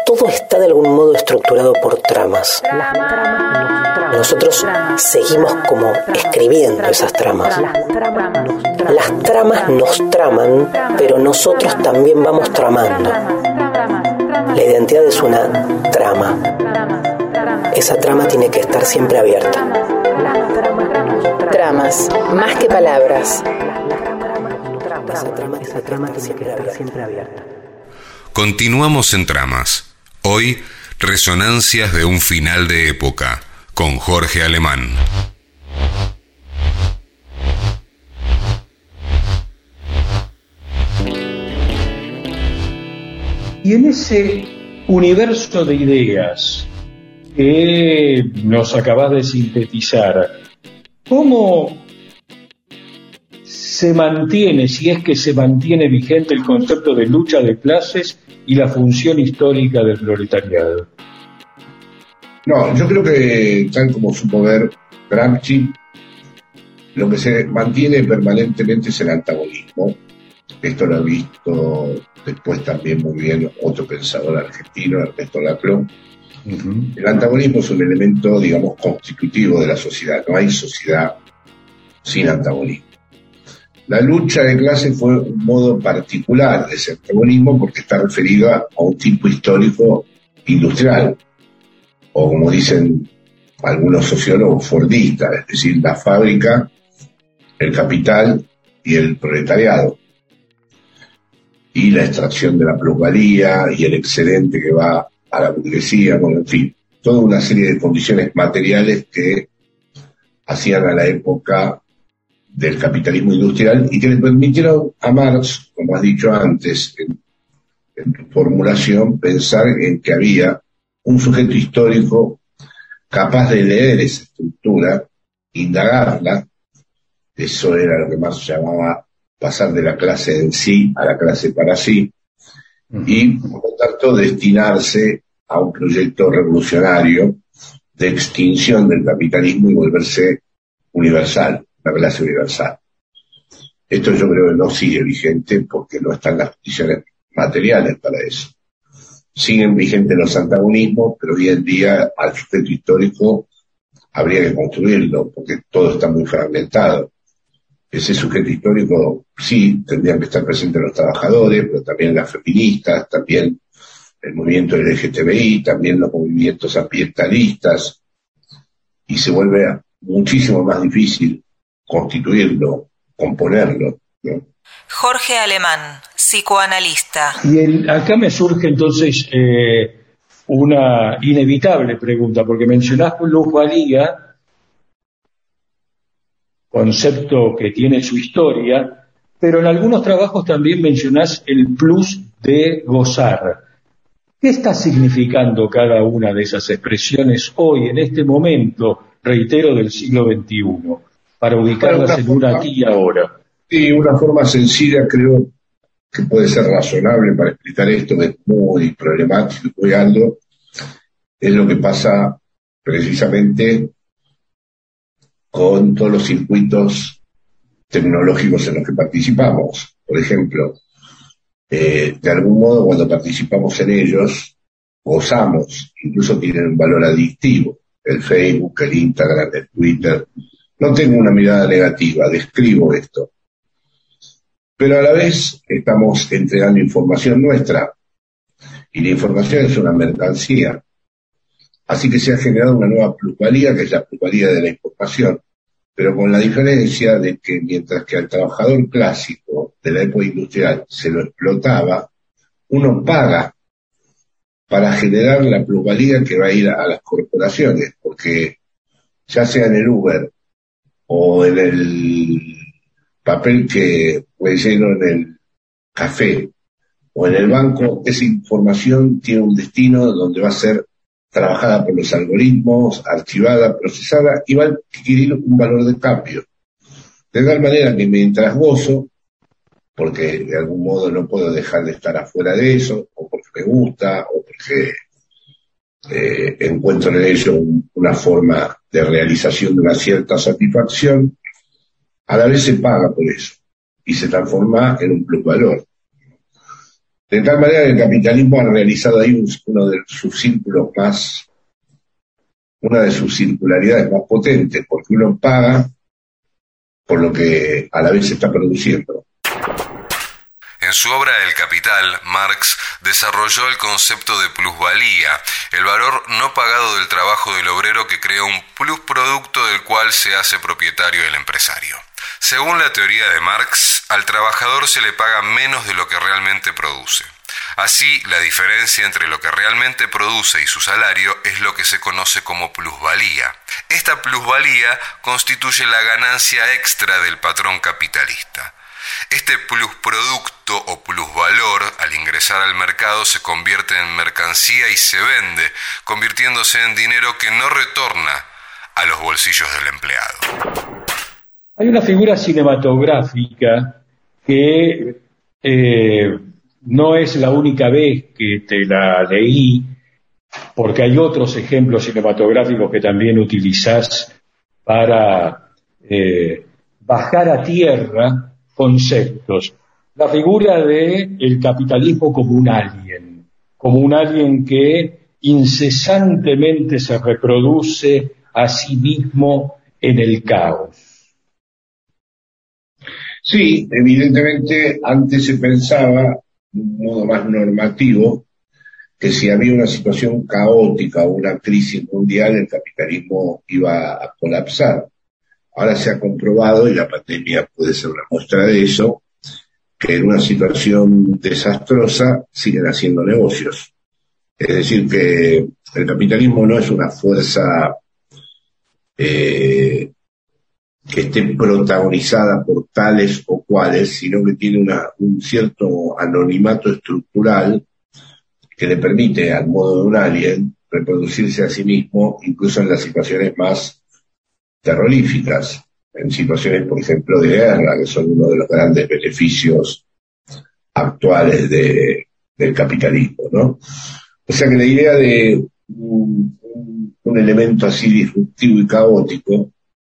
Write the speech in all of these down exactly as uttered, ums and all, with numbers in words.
todo está de algún modo estructurado por tramas. Nosotros seguimos como escribiendo esas tramas. Las tramas nos traman, pero nosotros también vamos tramando. La identidad es una trama. Esa trama tiene que estar siempre abierta. Tramas, más que palabras. Esa trama, esa trama tiene que estar siempre abierta. Continuamos en Tramas. Hoy, resonancias de un final de época, con Jorge Alemán. Y en ese universo de ideas que nos acabas de sintetizar, ¿cómo se mantiene, si es que se mantiene vigente el concepto de lucha de clases y la función histórica del proletariado? No, yo creo que, tal como supo ver Gramsci, lo que se mantiene permanentemente es el antagonismo. Esto lo ha visto después también muy bien otro pensador argentino, Ernesto Laclau. Uh-huh. El antagonismo es un elemento, digamos, constitutivo de la sociedad. No hay sociedad sin antagonismo. La lucha de clases fue un modo particular de ese antagonismo porque está referido a, a un tipo histórico industrial, o como dicen algunos sociólogos, fordistas, es decir, la fábrica, el capital y el proletariado, y la extracción de la plusvalía y el excedente que va a la burguesía, bueno, en fin, toda una serie de condiciones materiales que hacían a la época del capitalismo industrial y que le permitieron a Marx, como has dicho antes en, en tu formulación, pensar en que había un sujeto histórico capaz de leer esa estructura, indagarla. Eso era lo que Marx llamaba pasar de la clase en sí a la clase para sí, uh-huh. Y por lo tanto destinarse a un proyecto revolucionario de extinción del capitalismo y volverse universal, la clase universal. Esto yo creo que no sigue vigente porque no están las condiciones materiales para eso. Siguen vigentes los antagonismos, pero hoy en día al sujeto histórico habría que construirlo porque todo está muy fragmentado. Ese sujeto histórico sí tendrían que estar presentes los trabajadores, pero también las feministas, también el movimiento L G T B I, también los movimientos ambientalistas, y se vuelve muchísimo más difícil constituirlo, componerlo, ¿no? Jorge Alemán, psicoanalista. Y el, acá me surge entonces eh, una inevitable pregunta, porque mencionás plusvalía, concepto que tiene su historia, pero en algunos trabajos también mencionás el plus de gozar. ¿Qué está significando cada una de esas expresiones hoy, en este momento, reitero, del siglo veintiuno, para ubicarlas en un aquí y ahora? Sí, una forma sencilla creo que puede ser razonable para explicar esto, que es muy problemático y muy arduo, es lo que pasa precisamente con todos los circuitos tecnológicos en los que participamos. Por ejemplo, eh, de algún modo cuando participamos en ellos, gozamos, incluso tienen un valor adictivo. El Facebook, el Instagram, el Twitter. No tengo una mirada negativa, describo esto. Pero a la vez estamos entregando información nuestra, y la información es una mercancía. Así que se ha generado una nueva plusvalía, que es la plusvalía de la información, pero con la diferencia de que mientras que al trabajador clásico de la época industrial se lo explotaba, uno paga para generar la plusvalía que va a ir a las corporaciones, porque ya sea en el Uber o en el papel que relleno en el café o en el banco, esa información tiene un destino donde va a ser trabajada por los algoritmos, archivada, procesada, y va a adquirir un valor de cambio. De tal manera que mientras gozo, porque de algún modo no puedo dejar de estar afuera de eso, o porque me gusta, o porque eh, encuentro en ello un, una forma de realización de una cierta satisfacción, a la vez se paga por eso, y se transforma en un plusvalor. De tal manera que el capitalismo ha realizado ahí un, uno de sus círculos más, una de sus circularidades más potentes, porque uno paga por lo que a la vez se está produciendo. En su obra El Capital, Marx desarrolló el concepto de plusvalía, el valor no pagado del trabajo del obrero que crea un plusproducto del cual se hace propietario el empresario. Según la teoría de Marx, al trabajador se le paga menos de lo que realmente produce. Así, la diferencia entre lo que realmente produce y su salario es lo que se conoce como plusvalía. Esta plusvalía constituye la ganancia extra del patrón capitalista. Este plusproducto o plusvalor, al ingresar al mercado, se convierte en mercancía y se vende, convirtiéndose en dinero que no retorna a los bolsillos del empleado. Hay una figura cinematográfica que eh, no es la única vez que te la leí, porque hay otros ejemplos cinematográficos que también utilizás para eh, bajar a tierra conceptos. La figura de el capitalismo como un alien, como un alien que incesantemente se reproduce a sí mismo en el caos. Sí, evidentemente antes se pensaba, de un modo más normativo, que si había una situación caótica o una crisis mundial, el capitalismo iba a colapsar. Ahora se ha comprobado, y la pandemia puede ser una muestra de eso, que en una situación desastrosa siguen haciendo negocios. Es decir, que el capitalismo no es una fuerza eh, que esté protagonizada por tales o cuales, sino que tiene una, un cierto anonimato estructural que le permite, al modo de un alien, reproducirse a sí mismo, incluso en las situaciones más terroríficas, en situaciones, por ejemplo, de guerra, que son uno de los grandes beneficios actuales de, del capitalismo, ¿no? O sea que la idea de un, un, un elemento así disruptivo y caótico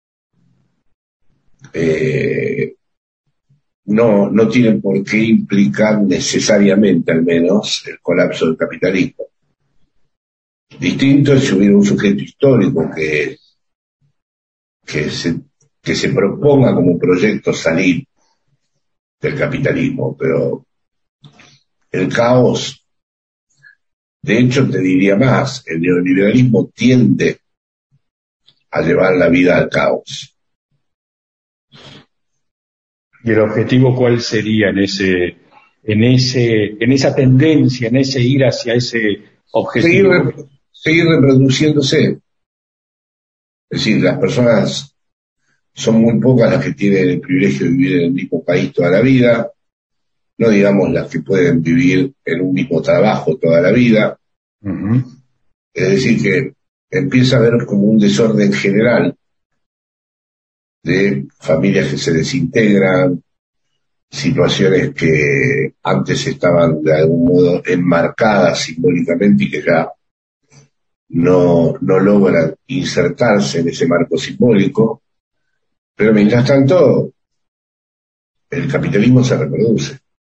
eh, no, no tiene por qué implicar necesariamente, al menos, el colapso del capitalismo. Distinto es si hubiera un sujeto histórico que, que, se, que se proponga como proyecto salir del capitalismo, pero el caos, de hecho te diría más, el neoliberalismo tiende a llevar la vida al caos. ¿Y el objetivo cuál sería en ese, en ese, en esa tendencia, en ese ir hacia ese objetivo? Seguir, seguir reproduciéndose. Es decir, las personas son muy pocas las que tienen el privilegio de vivir en el mismo país toda la vida, no digamos las que pueden vivir en un mismo trabajo toda la vida. Uh-huh. Es decir, que empieza a haber como un desorden general de familias que se desintegran, situaciones que antes estaban de algún modo enmarcadas simbólicamente y que ya no, no logran insertarse en ese marco simbólico, pero mientras tanto el capitalismo se reproduce.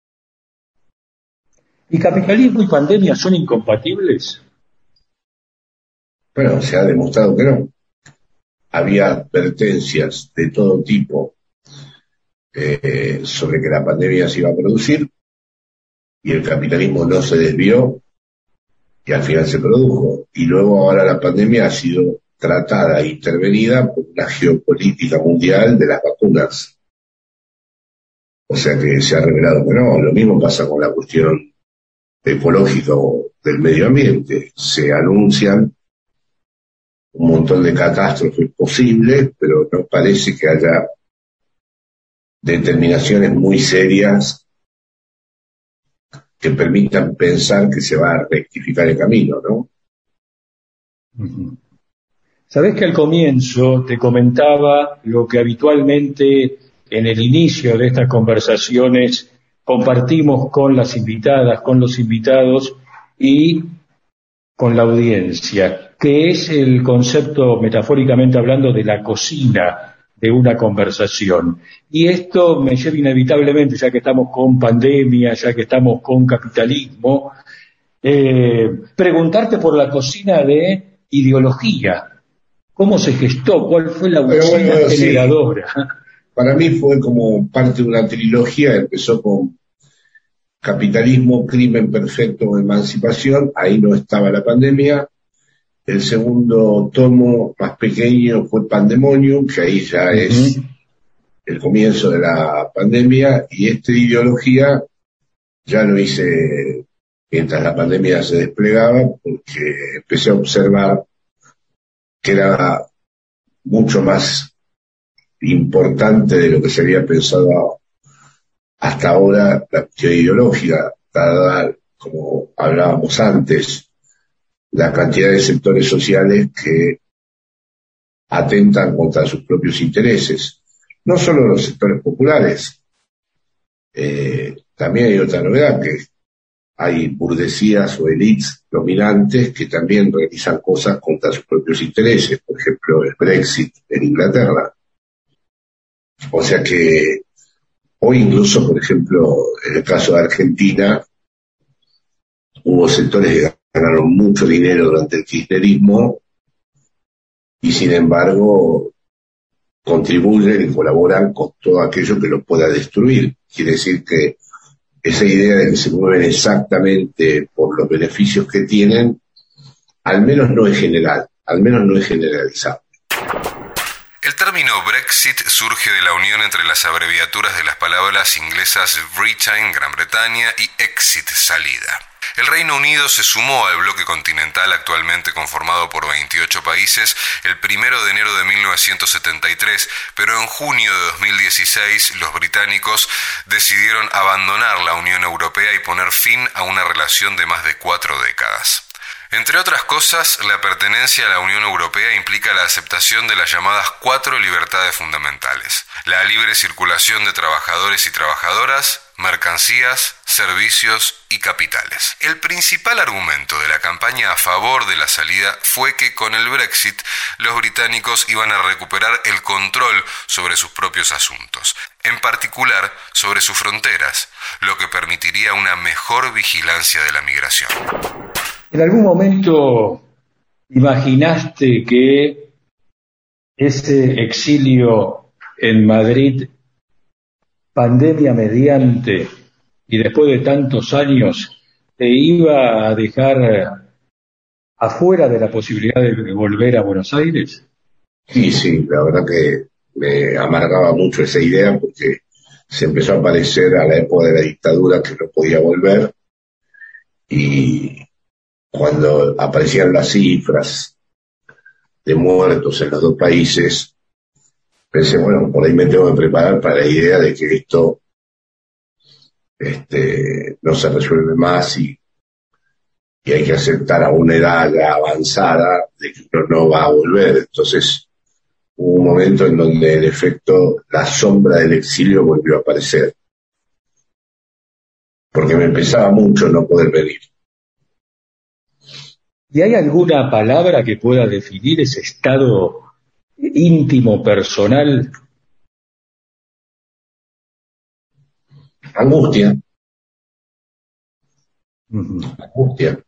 ¿Y capitalismo y pandemia son incompatibles? Bueno, se ha demostrado que no. Había advertencias de todo tipo eh, sobre que la pandemia se iba a producir y el capitalismo no se desvió y al final se produjo. Y luego ahora la pandemia ha sido tratada e intervenida por una geopolítica mundial de las vacunas. O sea que se ha revelado que no. Lo mismo pasa con la cuestión ecológica o del medio ambiente. Se anuncian un montón de catástrofes posibles, pero no parece que haya determinaciones muy serias que permitan pensar que se va a rectificar el camino, ¿no? Uh-huh. Sabés que al comienzo te comentaba lo que habitualmente en el inicio de estas conversaciones compartimos con las invitadas, con los invitados y con la audiencia, que es el concepto, metafóricamente hablando, de la cocina de una conversación. Y esto me lleva inevitablemente, ya que estamos con pandemia, ya que estamos con capitalismo, eh, preguntarte por la cocina de ideología. ¿Cómo se gestó? ¿Cuál fue la Pero cocina bueno, generadora? Sí. Para mí fue como parte de una trilogía, empezó con Capitalismo, Crimen Perfecto, Emancipación, ahí no estaba la pandemia. El segundo tomo, más pequeño, fue Pandemonium, que ahí ya uh-huh. es el comienzo de la pandemia, y este de ideología ya lo hice mientras la pandemia se desplegaba, porque empecé a observar que era mucho más importante de lo que se había pensado hasta ahora la cuestión ideológica, dada, como hablábamos antes, la cantidad de sectores sociales que atentan contra sus propios intereses. No solo los sectores populares, eh, también hay otra novedad, que hay burguesías o élites dominantes que también realizan cosas contra sus propios intereses, por ejemplo el Brexit en Inglaterra. O sea que hoy incluso, por ejemplo, en el caso de Argentina, hubo sectores que ganaron mucho dinero durante el kirchnerismo y sin embargo contribuyen y colaboran con todo aquello que los pueda destruir. Quiere decir que esa idea de que se mueven exactamente por los beneficios que tienen, al menos no es general, al menos no es generalizable. El término Brexit surge de la unión entre las abreviaturas de las palabras inglesas Britain, Gran Bretaña, y Exit, salida. El Reino Unido se sumó al bloque continental actualmente conformado por veintiocho países el primero de enero de mil novecientos setenta y tres, pero en junio de dos mil dieciséis los británicos decidieron abandonar la Unión Europea y poner fin a una relación de más de cuatro décadas. Entre otras cosas, la pertenencia a la Unión Europea implica la aceptación de las llamadas cuatro libertades fundamentales: la libre circulación de trabajadores y trabajadoras, mercancías, servicios y capitales. El principal argumento de la campaña a favor de la salida fue que con el Brexit los británicos iban a recuperar el control sobre sus propios asuntos, en particular sobre sus fronteras, lo que permitiría una mejor vigilancia de la migración. ¿En algún momento imaginaste que ese exilio en Madrid, pandemia mediante, y después de tantos años, te iba a dejar afuera de la posibilidad de volver a Buenos Aires? Sí, sí, la verdad que me amargaba mucho esa idea porque se empezó a parecer a la época de la dictadura que no podía volver, y cuando aparecían las cifras de muertos en los dos países, pensé, bueno, por ahí me tengo que preparar para la idea de que esto este, no se resuelve más y, y hay que aceptar a una edad ya avanzada de que uno no va a volver. Entonces hubo un momento en donde en efecto la sombra del exilio volvió a aparecer, porque me pesaba mucho no poder venir. ¿Y hay alguna palabra que pueda definir ese estado íntimo, personal? Angustia. Uh-huh. Angustia.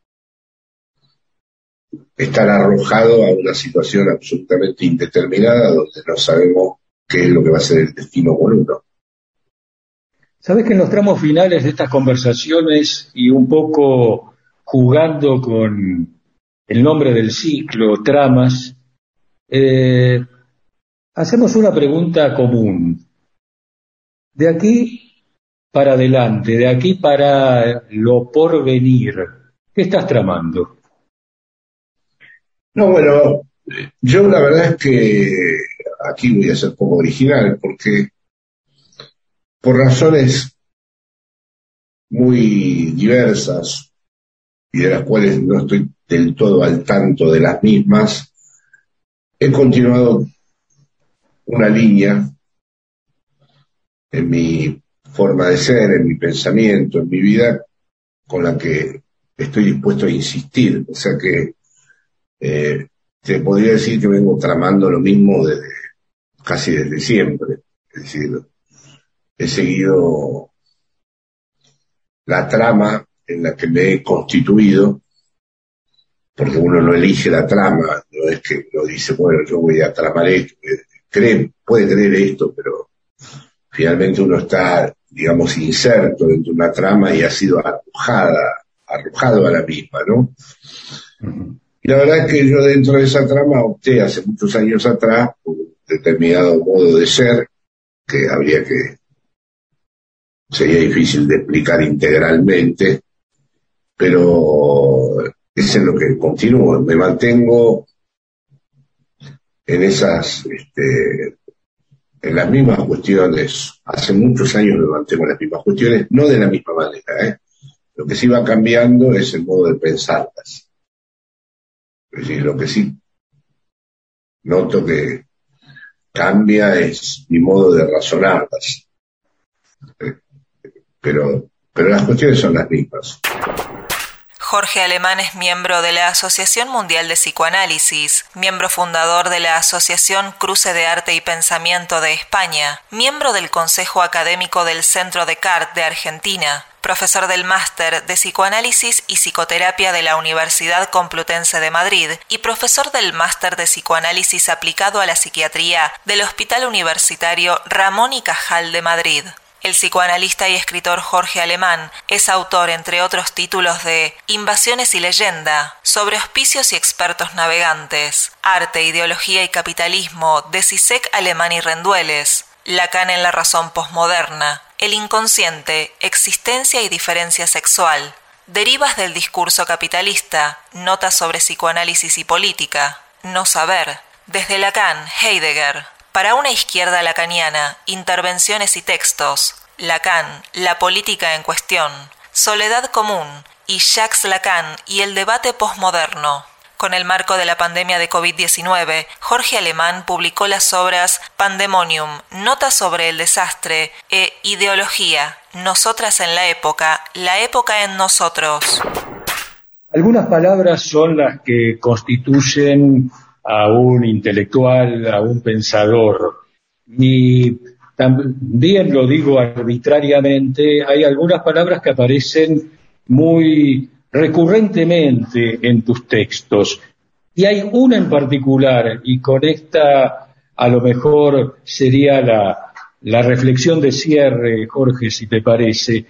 Estar arrojado a una situación absolutamente indeterminada donde no sabemos qué es lo que va a ser el destino con uno. Sabes que en los tramos finales de estas conversaciones y un poco jugando con el nombre del ciclo, tramas, eh, hacemos una pregunta común. De aquí para adelante, de aquí para lo por venir, ¿qué estás tramando? No, bueno, yo la verdad es que aquí voy a ser poco original, porque por razones muy diversas, y de las cuales no estoy del todo al tanto de las mismas, he continuado una línea en mi forma de ser, en mi pensamiento, en mi vida, con la que estoy dispuesto a insistir. O sea que eh, te podría decir que vengo tramando lo mismo desde casi desde siempre. Es decir, he seguido la trama en la que me he constituido, porque uno no elige la trama, no es que uno dice, bueno, yo voy a tramar esto, cree, puede creer esto, pero finalmente uno está, digamos, inserto dentro de una trama y ha sido arrojada, arrojado a la misma, ¿no? Uh-huh. Y la verdad es que yo dentro de esa trama opté hace muchos años atrás por un determinado modo de ser que habría que, sería difícil de explicar integralmente, pero es en lo que continúo, me mantengo en esas, este, en las mismas cuestiones, hace muchos años me mantengo en las mismas cuestiones, no de la misma manera, ¿eh? Lo que sí va cambiando es el modo de pensarlas. Es decir, lo que sí noto que cambia es mi modo de razonarlas. Pero, pero las cuestiones son las mismas. Jorge Alemán es miembro de la Asociación Mundial de Psicoanálisis, miembro fundador de la Asociación Cruce de Arte y Pensamiento de España, miembro del Consejo Académico del Centro Descartes de Argentina, profesor del Máster de Psicoanálisis y Psicoterapia de la Universidad Complutense de Madrid y profesor del Máster de Psicoanálisis aplicado a la Psiquiatría del Hospital Universitario Ramón y Cajal de Madrid. El psicoanalista y escritor Jorge Alemán es autor, entre otros títulos, de Invasiones y leyenda, sobre hospicios y expertos navegantes, Arte, ideología y capitalismo, de Zizek, Alemán y Rendueles, Lacan en la razón posmoderna, El inconsciente, existencia y diferencia sexual, Derivas del discurso capitalista, Notas sobre psicoanálisis y política, No saber, desde Lacan, Heidegger, Para una izquierda lacaniana, Intervenciones y textos, Lacan, la política en cuestión, Soledad común y Jacques Lacan y el debate posmoderno. Con el marco de la pandemia de covid diecinueve, Jorge Alemán publicó las obras Pandemonium, Notas sobre el desastre e Ideología, Nosotras en la época, la época en nosotros. Algunas palabras son las que constituyen a un intelectual, a un pensador. Y también lo digo arbitrariamente, hay algunas palabras que aparecen muy recurrentemente en tus textos. Y hay una en particular, y con esta a lo mejor sería la, la reflexión de cierre, Jorge, si te parece.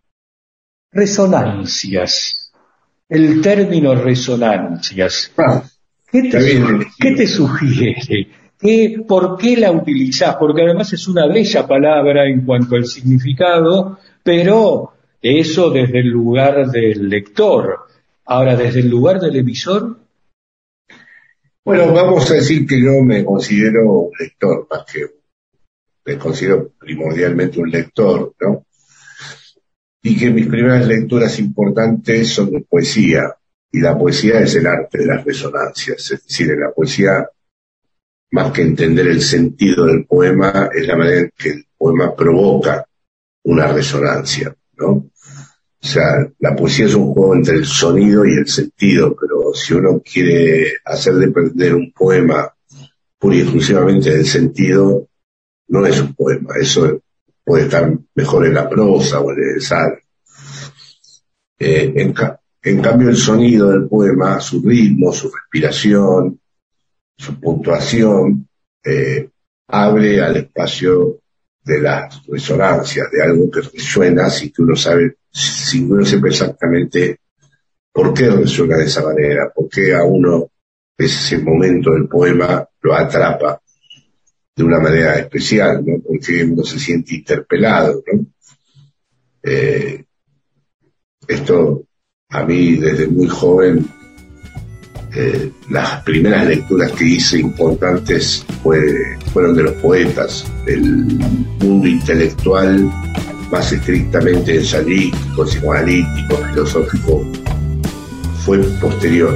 Resonancias. El término resonancias. Ah. ¿Qué te, ¿Qué te sugiere? ¿Qué, ¿Por qué la utilizás? Porque además es una bella palabra en cuanto al significado, pero eso desde el lugar del lector. Ahora, desde el lugar del emisor. Bueno, vamos a decir que yo me considero un lector, más que me considero primordialmente un lector, ¿no? Y que mis primeras lecturas importantes son de poesía. Y la poesía es el arte de las resonancias, es decir, en la poesía, más que entender el sentido del poema, es la manera en que el poema provoca una resonancia, ¿no? O sea, la poesía es un juego entre el sonido y el sentido, pero si uno quiere hacer depender un poema pura y exclusivamente del sentido, no es un poema, eso puede estar mejor en la prosa o en el ensayo. Eh, en ca- En cambio, el sonido del poema, su ritmo, su respiración, su puntuación, eh, abre al espacio de las resonancias, de algo que resuena sin que uno sabe, sin que uno sepa exactamente por qué resuena de esa manera, por qué a uno ese momento del poema lo atrapa de una manera especial, ¿no? Porque uno se siente interpelado, ¿no? Eh, esto a mí, desde muy joven, eh, las primeras lecturas que hice importantes fue, fueron de los poetas. El mundo intelectual, más estrictamente ensayístico, psicoanalítico, filosófico, fue posterior.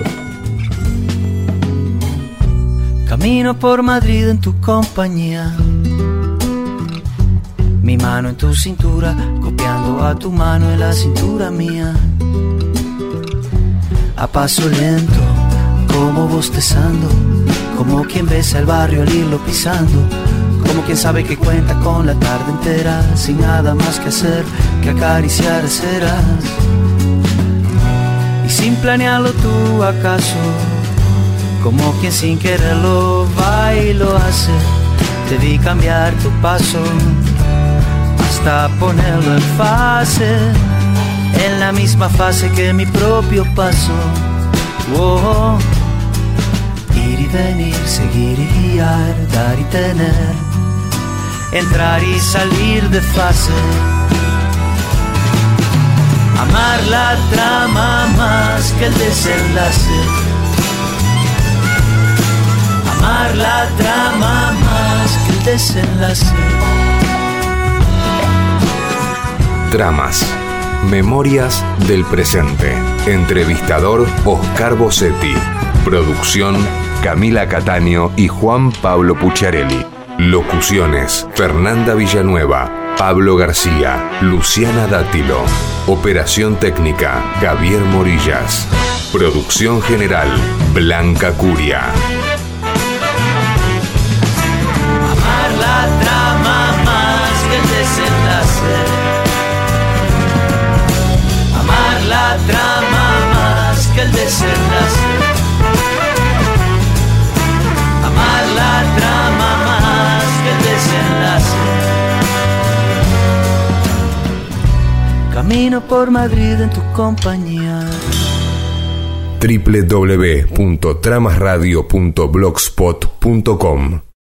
Camino por Madrid en tu compañía, mi mano en tu cintura, copiando a tu mano en la cintura mía. A paso lento, como bostezando, como quien besa el barrio al irlo pisando, como quien sabe que cuenta con la tarde entera, sin nada más que hacer que acariciar ceras. Y sin planearlo tú acaso, como quien sin quererlo va y lo hace, te vi cambiar tu paso hasta ponerlo en fase, en la misma fase que mi propio paso. Oh, ir y venir, seguir y guiar, dar y tener, entrar y salir de fase. Amar la trama más que el desenlace. Amar la trama más que el desenlace. Tramas. Memorias del presente. Entrevistador Oscar Bossetti. Producción Camila Cataño y Juan Pablo Pucciarelli. Locuciones Fernanda Villanueva, Pablo García, Luciana Dátilo. Operación técnica Javier Morillas. Producción general Blanca Curia. Amar la trama más que el desenlace. Amar la trama más que el desenlace. Amar la trama más que el desenlace. Camino por Madrid en tu compañía. doble u doble u doble u punto tramas radio punto blogspot punto com